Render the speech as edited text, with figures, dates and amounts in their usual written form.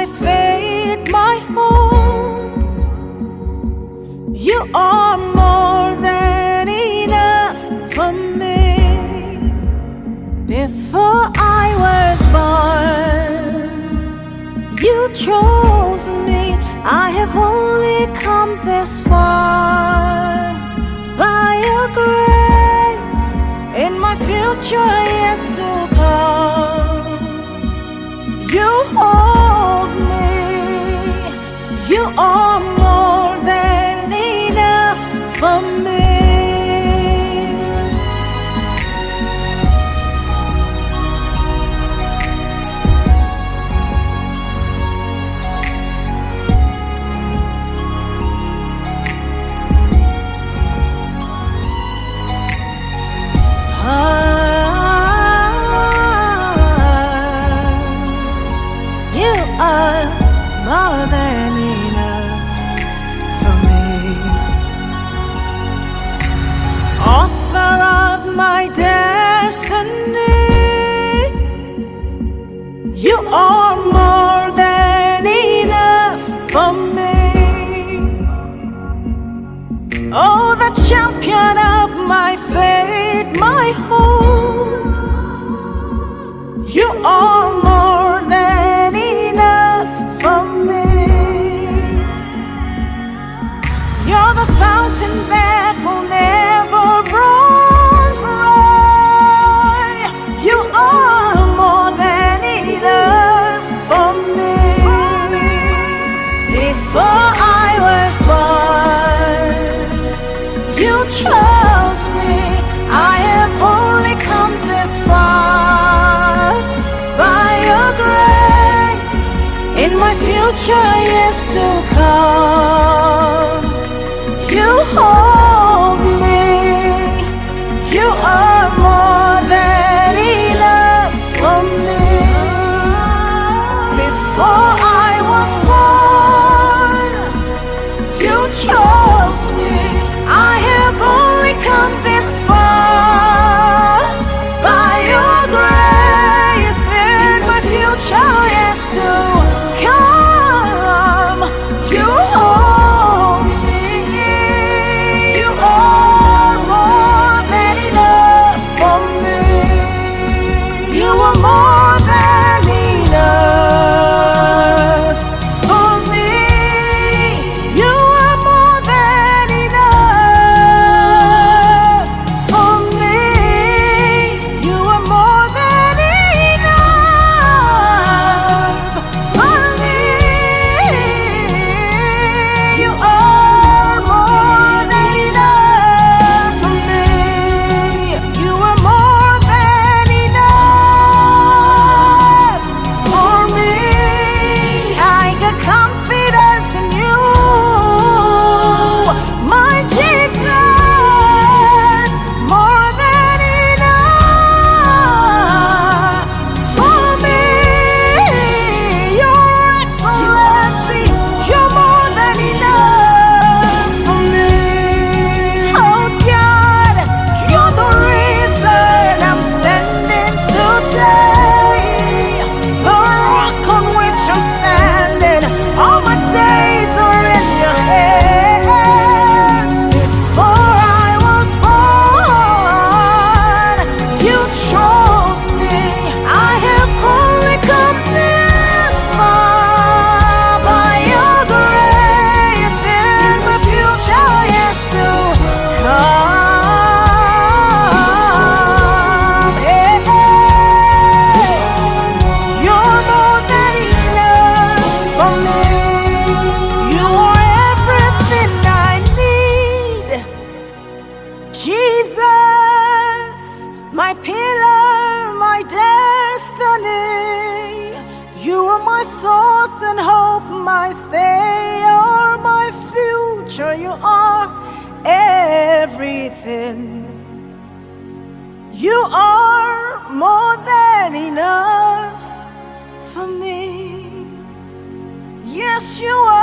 faith, my hope. You are more than enough for me. Before I was born, you chose me. I have only come this far by your grace. In my future years to come, you hold me. You are more than enough for me. You are more than enough for me. Author of my destiny, you are more than enough for me. Oh, the champion of my faith, my hope. You are more than enough for me. You're the fountain that will never run dry. You are more than enough for me. Before I was born, you chose me. I have only come this far by your grace. In my future years to come, you hold me. You are more than enough for me. Before I was born, you chose me. I have only come this far by your grace. In my future years to come, you hold me. You are more than enough for me. You are more than enough for me. You are more than enough for me. You are more than enough for me. You are more than enough for me. You are more than enough for me. I got confidence in you, my Jesus. More than enough for me. Your excellency, you're more than enough for me. Oh God, you're the reason I'm standing today. The rock on which I'm standing, all my days are in your hands. Before I was born, you chose me. I have only come this far by your grace. In my future years to come, hey, you're more than enough for me. You are everything I need. Jesus, my pillar, my destiny. You are my source and hope, my stay, or my future. You are everything. You are more than enough for me. Yes, you are.